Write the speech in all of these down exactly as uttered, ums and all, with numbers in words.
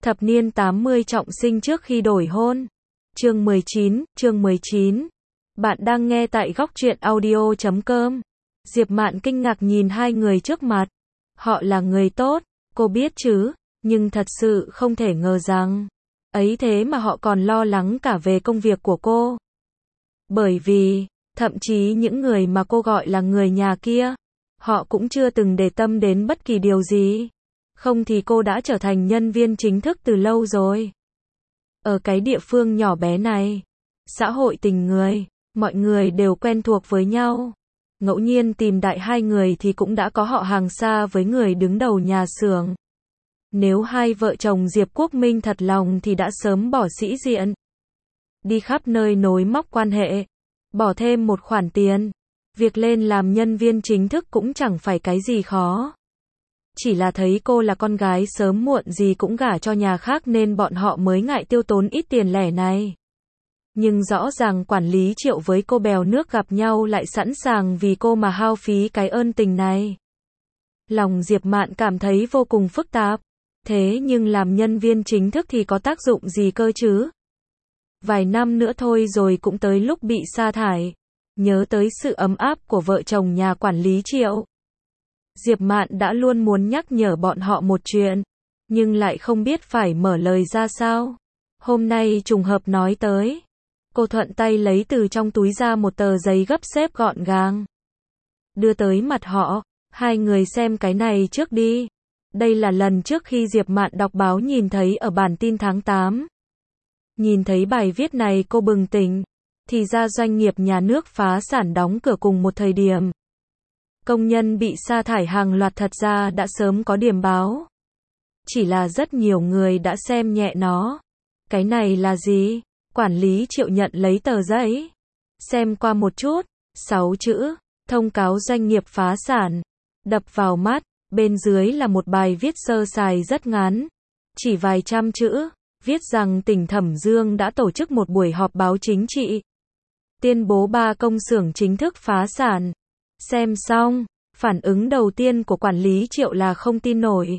Thập niên tám mươi trọng sinh trước khi đổi hôn. Chương mười chín, chương mười chín. Bạn đang nghe tại góc truyện audio chấm com. Diệp Mạn kinh ngạc nhìn hai người trước mặt. Họ là người tốt, cô biết chứ, nhưng thật sự không thể ngờ rằng, ấy thế mà họ còn lo lắng cả về công việc của cô. Bởi vì, thậm chí những người mà cô gọi là người nhà kia, họ cũng chưa từng để tâm đến bất kỳ điều gì. Không thì cô đã trở thành nhân viên chính thức từ lâu rồi. Ở cái địa phương nhỏ bé này, xã hội tình người, mọi người đều quen thuộc với nhau. Ngẫu nhiên tìm đại hai người thì cũng đã có họ hàng xa với người đứng đầu nhà xưởng. Nếu hai vợ chồng Diệp Quốc Minh thật lòng thì đã sớm bỏ sĩ diện, đi khắp nơi nối móc quan hệ, bỏ thêm một khoản tiền. Việc lên làm nhân viên chính thức cũng chẳng phải cái gì khó. Chỉ là thấy cô là con gái sớm muộn gì cũng gả cho nhà khác nên bọn họ mới ngại tiêu tốn ít tiền lẻ này. Nhưng rõ ràng quản lý Triệu với cô bèo nước gặp nhau lại sẵn sàng vì cô mà hao phí cái ơn tình này. Lòng Diệp Mạn cảm thấy vô cùng phức tạp. Thế nhưng làm nhân viên chính thức thì có tác dụng gì cơ chứ? Vài năm nữa thôi rồi cũng tới lúc bị sa thải. Nhớ tới sự ấm áp của vợ chồng nhà quản lý Triệu, Diệp Mạn đã luôn muốn nhắc nhở bọn họ một chuyện, nhưng lại không biết phải mở lời ra sao. Hôm nay trùng hợp nói tới, cô thuận tay lấy từ trong túi ra một tờ giấy gấp xếp gọn gàng, đưa tới mặt họ. Hai người xem cái này trước đi. Đây là lần trước khi Diệp Mạn đọc báo nhìn thấy ở bản tin tháng tám. Nhìn thấy bài viết này cô bừng tỉnh. Thì ra doanh nghiệp nhà nước phá sản đóng cửa cùng một thời điểm. Công nhân bị sa thải hàng loạt thật ra đã sớm có điểm báo. Chỉ là rất nhiều người đã xem nhẹ nó. Cái này là gì? Quản lý Triệu nhận lấy tờ giấy. Xem qua một chút. Sáu chữ. Thông cáo doanh nghiệp phá sản. Đập vào mắt. Bên dưới là một bài viết sơ sài rất ngắn. Chỉ vài trăm chữ. Viết rằng tỉnh Thẩm Dương đã tổ chức một buổi họp báo chính trị. Tuyên bố ba công xưởng chính thức phá sản. Xem xong, phản ứng đầu tiên của quản lý Triệu là không tin nổi.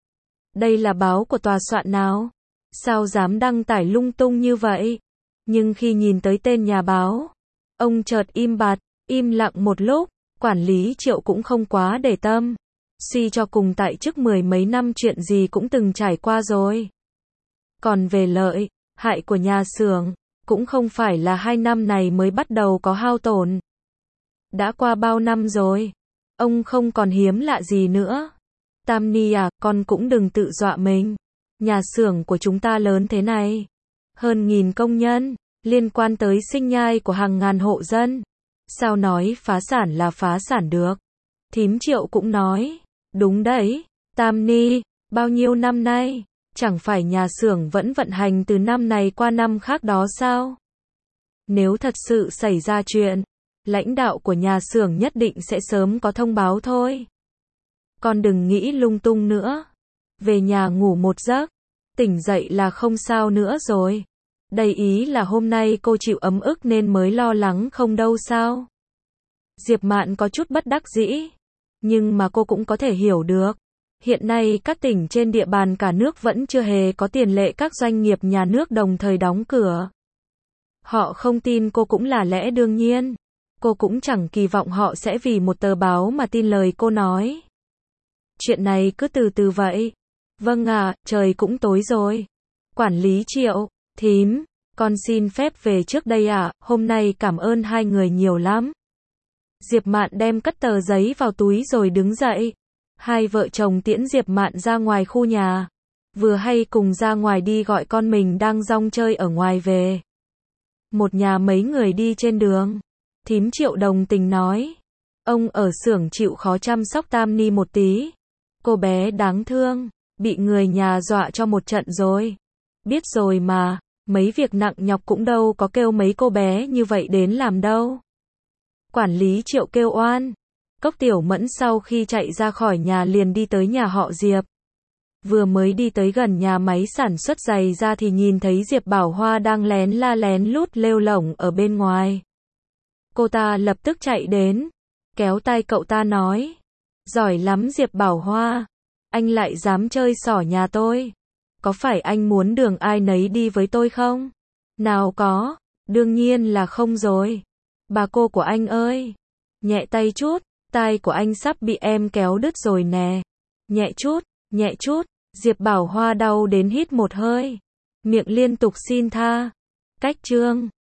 Đây là báo của tòa soạn nào? Sao dám đăng tải lung tung như vậy? Nhưng khi nhìn tới tên nhà báo, ông chợt im bặt, im lặng một lúc. Quản lý Triệu cũng không quá để tâm. Suy cho cùng tại chức mười mấy năm chuyện gì cũng từng trải qua rồi. Còn về lợi, hại của nhà xưởng, cũng không phải là hai năm này mới bắt đầu có hao tổn. Đã qua bao năm rồi, ông không còn hiếm lạ gì nữa. Tam Ni à, con cũng đừng tự dọa mình. Nhà xưởng của chúng ta lớn thế này, hơn nghìn công nhân, liên quan tới sinh nhai của hàng ngàn hộ dân. Sao nói phá sản là phá sản được? Thím Triệu cũng nói, đúng đấy, Tam Ni, bao nhiêu năm nay, chẳng phải nhà xưởng vẫn vận hành từ năm này qua năm khác đó sao? Nếu thật sự xảy ra chuyện, lãnh đạo của nhà xưởng nhất định sẽ sớm có thông báo thôi. Con đừng nghĩ lung tung nữa. Về nhà ngủ một giấc, tỉnh dậy là không sao nữa rồi. Đây ý là hôm nay cô chịu ấm ức nên mới lo lắng không đâu sao? Diệp Mạn có chút bất đắc dĩ, nhưng mà cô cũng có thể hiểu được. Hiện nay các tỉnh trên địa bàn cả nước vẫn chưa hề có tiền lệ các doanh nghiệp nhà nước đồng thời đóng cửa. Họ không tin cô cũng là lẽ đương nhiên. Cô cũng chẳng kỳ vọng họ sẽ vì một tờ báo mà tin lời cô nói. Chuyện này cứ từ từ vậy. Vâng ạ, trời cũng tối rồi. Quản lý Triệu, thím, con xin phép về trước đây ạ, hôm nay cảm ơn hai người nhiều lắm. Diệp Mạn đem cất tờ giấy vào túi rồi đứng dậy. Hai vợ chồng tiễn Diệp Mạn ra ngoài khu nhà. Vừa hay cùng ra ngoài đi gọi con mình đang rong chơi ở ngoài về. Một nhà mấy người đi trên đường. Thím Triệu đồng tình nói. Ông ở xưởng chịu khó chăm sóc Tam Ni một tí. Cô bé đáng thương, bị người nhà dọa cho một trận rồi. Biết rồi mà, mấy việc nặng nhọc cũng đâu có kêu mấy cô bé như vậy đến làm đâu. Quản lý Triệu kêu oan. Cốc Tiểu Mẫn sau khi chạy ra khỏi nhà liền đi tới nhà họ Diệp. Vừa mới đi tới gần nhà máy sản xuất giày ra thì nhìn thấy Diệp Bảo Hoa đang lén la lén lút lêu lổng ở bên ngoài. Cô ta lập tức chạy đến, kéo tay cậu ta nói. Giỏi lắm Diệp Bảo Hoa, anh lại dám chơi xỏ nhà tôi. có phải anh muốn đường ai nấy đi với tôi không? Nào có, đương nhiên là không rồi. Bà cô của anh ơi, nhẹ tay chút, tai của anh sắp bị em kéo đứt rồi nè. Nhẹ chút, nhẹ chút, Diệp Bảo Hoa đau đến hít một hơi, miệng liên tục xin tha. Cách chương